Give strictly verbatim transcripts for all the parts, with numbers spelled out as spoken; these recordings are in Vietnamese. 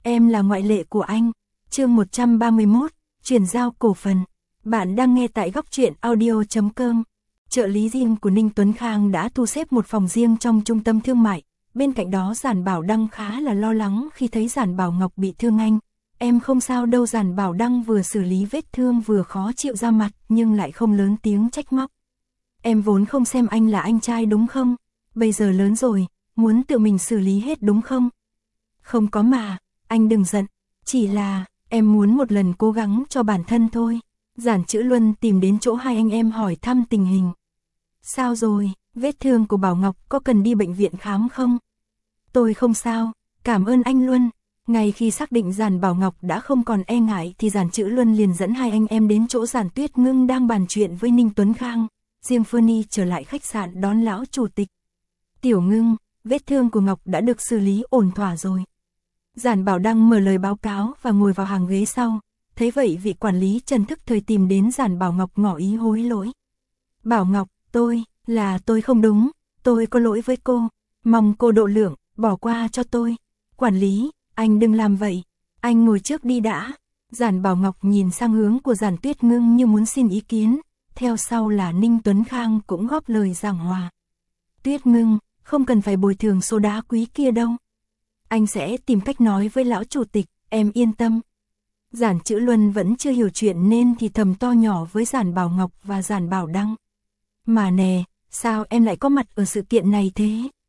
Em là ngoại lệ của anh. Chương một trăm ba mươi mốt, chuyển giao cổ phần. Bạn đang nghe tại góc truyện audio chấm com. Trợ lý riêng của Ninh Tuấn Khang đã thu xếp một phòng riêng trong trung tâm thương mại. Bên cạnh đó Giản Bảo Đăng khá là lo lắng khi thấy Giản Bảo Ngọc bị thương anh. Em không sao đâu. Giản Bảo Đăng vừa xử lý vết thương vừa khó chịu ra mặt nhưng lại không lớn tiếng trách móc. Em vốn không xem anh là anh trai đúng không? Bây giờ lớn rồi, muốn tự mình xử lý hết đúng không? Không có mà, anh đừng giận. Chỉ là, em muốn một lần cố gắng cho bản thân thôi. Giản Chữ Luân tìm đến chỗ hai anh em hỏi thăm tình hình. Sao rồi, vết thương của Bảo Ngọc có cần đi bệnh viện khám không? Tôi không sao, cảm ơn anh Luân. Ngay khi xác định Giản Bảo Ngọc đã không còn e ngại thì Giản Chữ Luân liền dẫn hai anh em đến chỗ Giản Tuyết Ngưng đang bàn chuyện với Ninh Tuấn Khang. Riêng Fernie trở lại khách sạn đón lão chủ tịch. Tiểu Ngưng, vết thương của Ngọc đã được xử lý ổn thỏa rồi. Giản Bảo Đăng mở lời báo cáo và ngồi vào hàng ghế sau. Thấy vậy vị quản lý Trần thức thời tìm đến Giản Bảo Ngọc ngỏ ý hối lỗi. Bảo Ngọc, tôi, là tôi không đúng, tôi có lỗi với cô. Mong cô độ lượng, bỏ qua cho tôi. Quản lý, anh đừng làm vậy, anh ngồi trước đi đã. Giản Bảo Ngọc nhìn sang hướng của Giản Tuyết Ngưng như muốn xin ý kiến. Theo sau là Ninh Tuấn Khang cũng góp lời giảng hòa. Tuyết Ngưng, không cần phải bồi thường số đá quý kia đâu. Anh sẽ tìm cách nói với lão chủ tịch, em yên tâm. Giản Chữ Luân vẫn chưa hiểu chuyện nên thì thầm to nhỏ với Giản Bảo Ngọc và Giản Bảo Đăng. Mà nè, sao em lại có mặt ở sự kiện này thế?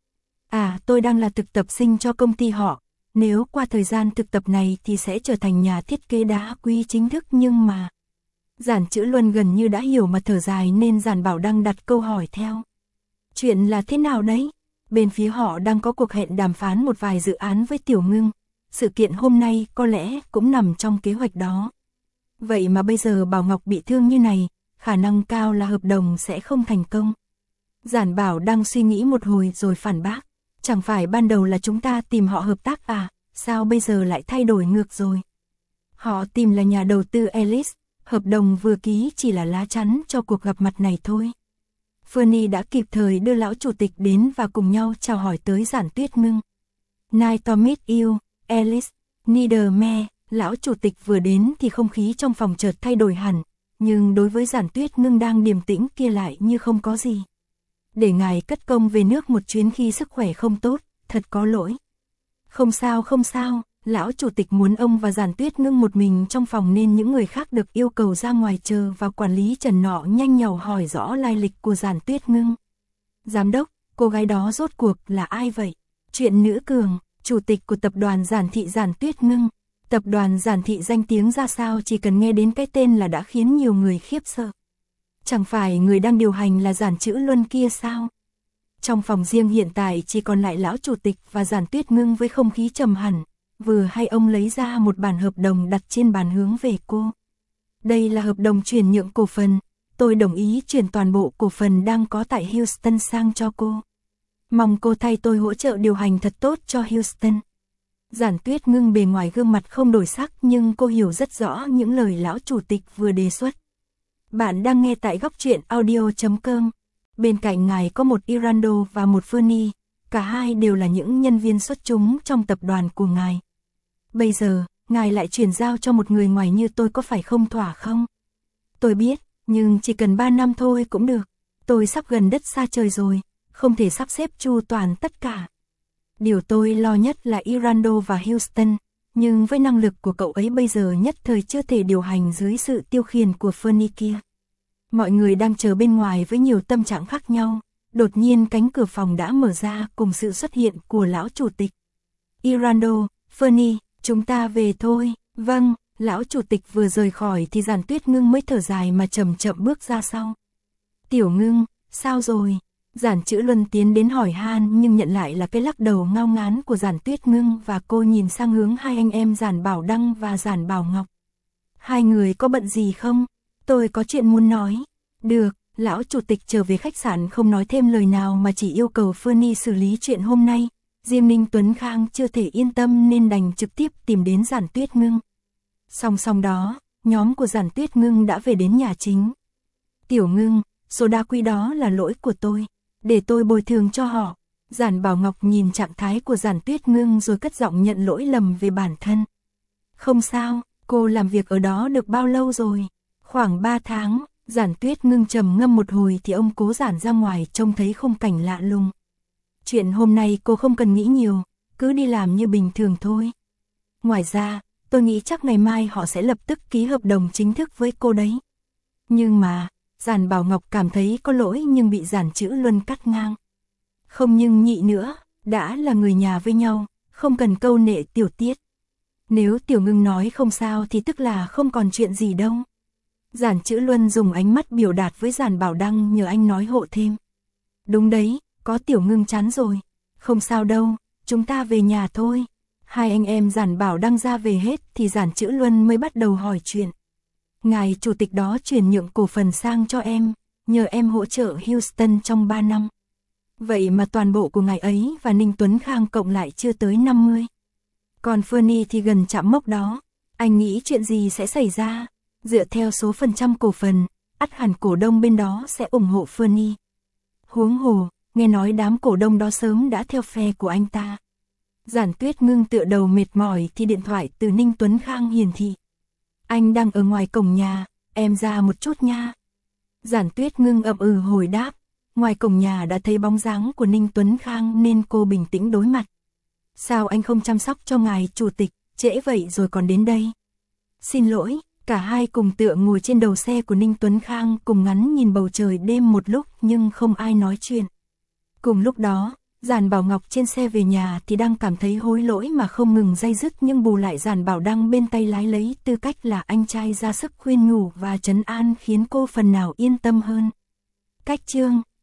À, tôi đang là thực tập sinh cho công ty họ. Nếu qua thời gian thực tập này thì sẽ trở thành nhà thiết kế đá quý chính thức nhưng mà... Giản Chữ Luân gần như đã hiểu mà thở dài nên Giản Bảo Đăng đặt câu hỏi theo. Chuyện là thế nào đấy? Bên phía họ đang có cuộc hẹn đàm phán một vài dự án với Tiểu Ngưng. Sự kiện hôm nay có lẽ cũng nằm trong kế hoạch đó. Vậy mà bây giờ Bảo Ngọc bị thương như này, khả năng cao là hợp đồng sẽ không thành công. Giản Bảo đang suy nghĩ một hồi rồi phản bác. Chẳng phải ban đầu là chúng ta tìm họ hợp tác à, sao bây giờ lại thay đổi ngược rồi? Họ tìm là nhà đầu tư Alice, hợp đồng vừa ký chỉ là lá chắn cho cuộc gặp mặt này thôi. Fernie đã kịp thời đưa lão chủ tịch đến và cùng nhau chào hỏi tới Giản Tuyết Ngưng. Nice to meet you, Alice, Niederme. Lão chủ tịch vừa đến thì không khí trong phòng chợt thay đổi hẳn, nhưng đối với Giản Tuyết Ngưng đang điềm tĩnh kia lại như không có gì. Để ngài cất công về nước một chuyến khi sức khỏe không tốt, thật có lỗi. Không sao không sao, lão chủ tịch muốn ông và Giản Tuyết Ngưng một mình trong phòng nên những người khác được yêu cầu ra ngoài chờ và quản lý Trần nọ nhanh nhảu hỏi rõ lai lịch của Giản Tuyết Ngưng. Giám đốc, cô gái đó rốt cuộc là ai vậy? Chuyện nữ cường, chủ tịch của tập đoàn Giản Thị Giản Tuyết Ngưng. Tập đoàn Giản Thị danh tiếng ra sao chỉ cần nghe đến cái tên là đã khiến nhiều người khiếp sợ. Chẳng phải người đang điều hành là Giản Chữ Luân kia sao? Trong phòng riêng hiện tại chỉ còn lại lão chủ tịch và Giản Tuyết Ngưng với không khí trầm hẳn. Vừa hay ông lấy ra một bản hợp đồng đặt trên bàn hướng về cô. Đây là hợp đồng chuyển nhượng cổ phần. Tôi đồng ý chuyển toàn bộ cổ phần đang có tại Houston sang cho cô. Mong cô thay tôi hỗ trợ điều hành thật tốt cho Houston. Giản Tuyết Ngưng bề ngoài gương mặt không đổi sắc nhưng cô hiểu rất rõ những lời lão chủ tịch vừa đề xuất. Bạn đang nghe tại góc truyện audio chấm com. Bên cạnh ngài có một Irando và một Fernie. Cả hai đều là những nhân viên xuất chúng trong tập đoàn của ngài. Bây giờ, ngài lại chuyển giao cho một người ngoài như tôi có phải không thỏa không? Tôi biết, nhưng chỉ cần ba năm thôi cũng được. Tôi sắp gần đất xa trời rồi, không thể sắp xếp chu toàn tất cả. Điều tôi lo nhất là Irando và Houston, nhưng với năng lực của cậu ấy bây giờ nhất thời chưa thể điều hành dưới sự tiêu khiển của Fernie kia. Mọi người đang chờ bên ngoài với nhiều tâm trạng khác nhau. Đột nhiên cánh cửa phòng đã mở ra cùng sự xuất hiện của lão chủ tịch. Irando, Fernie, chúng ta về thôi. Vâng, lão chủ tịch vừa rời khỏi thì Giản Tuyết Ngưng mới thở dài mà chậm chậm bước ra sau. Tiểu Ngưng, sao rồi? Giản Chữ Luân tiến đến hỏi han nhưng nhận lại là cái lắc đầu ngao ngán của Giản Tuyết Ngưng và cô nhìn sang hướng hai anh em Giản Bảo Đăng và Giản Bảo Ngọc. Hai người có bận gì không? Tôi có chuyện muốn nói. Được. Lão chủ tịch trở về khách sạn không nói thêm lời nào mà chỉ yêu cầu Fernie xử lý chuyện hôm nay. Riêng Ninh Tuấn Khang chưa thể yên tâm nên đành trực tiếp tìm đến Giản Tuyết Ngưng. Song song đó, nhóm của Giản Tuyết Ngưng đã về đến nhà chính. Tiểu Ngưng, số đá quý đó là lỗi của tôi, để tôi bồi thường cho họ. Giản Bảo Ngọc nhìn trạng thái của Giản Tuyết Ngưng rồi cất giọng nhận lỗi lầm về bản thân. Không sao, cô làm việc ở đó được bao lâu rồi? Khoảng ba tháng, Giản Tuyết Ngưng trầm ngâm một hồi thì ông Cố Giản ra ngoài trông thấy khung cảnh lạ lùng. Chuyện hôm nay cô không cần nghĩ nhiều, cứ đi làm như bình thường thôi. Ngoài ra, tôi nghĩ chắc ngày mai họ sẽ lập tức ký hợp đồng chính thức với cô đấy. Nhưng mà, Giản Bảo Ngọc cảm thấy có lỗi nhưng bị Giản Chữ Luân cắt ngang. Không nhưng nhị nữa, đã là người nhà với nhau, không cần câu nệ tiểu tiết. Nếu Tiểu Ngưng nói không sao thì tức là không còn chuyện gì đâu. Giản Chữ Luân dùng ánh mắt biểu đạt với Giản Bảo Đăng nhờ anh nói hộ thêm. Đúng đấy, có Tiểu Ngưng chán rồi. Không sao đâu, chúng ta về nhà thôi. Hai anh em Giản Bảo Đăng ra về hết thì Giản Chữ Luân mới bắt đầu hỏi chuyện. Ngài chủ tịch đó chuyển nhượng cổ phần sang cho em, nhờ em hỗ trợ Houston trong ba năm. Vậy mà toàn bộ của ngài ấy và Ninh Tuấn Khang cộng lại chưa tới năm mươi. Còn Fernie thì gần chạm mốc đó. Anh nghĩ chuyện gì sẽ xảy ra? Dựa theo số phần trăm cổ phần, ắt hẳn cổ đông bên đó sẽ ủng hộ Fernie. Huống hồ, nghe nói đám cổ đông đó sớm đã theo phe của anh ta. Giản Tuyết Ngưng tựa đầu mệt mỏi thì điện thoại từ Ninh Tuấn Khang hiển thị. Anh đang ở ngoài cổng nhà, em ra một chút nha. Giản Tuyết Ngưng ậm ừ hồi đáp. Ngoài cổng nhà đã thấy bóng dáng của Ninh Tuấn Khang nên cô bình tĩnh đối mặt. Sao anh không chăm sóc cho ngài chủ tịch, trễ vậy rồi còn đến đây? Xin lỗi, cả hai cùng tựa ngồi trên đầu xe của Ninh Tuấn Khang cùng ngắn nhìn bầu trời đêm một lúc nhưng không ai nói chuyện. Cùng lúc đó, Giản Bảo Ngọc trên xe về nhà thì đang cảm thấy hối lỗi mà không ngừng day dứt nhưng bù lại Giản Bảo Đăng bên tay lái lấy tư cách là anh trai ra sức khuyên nhủ và trấn an khiến cô phần nào yên tâm hơn. Cách chương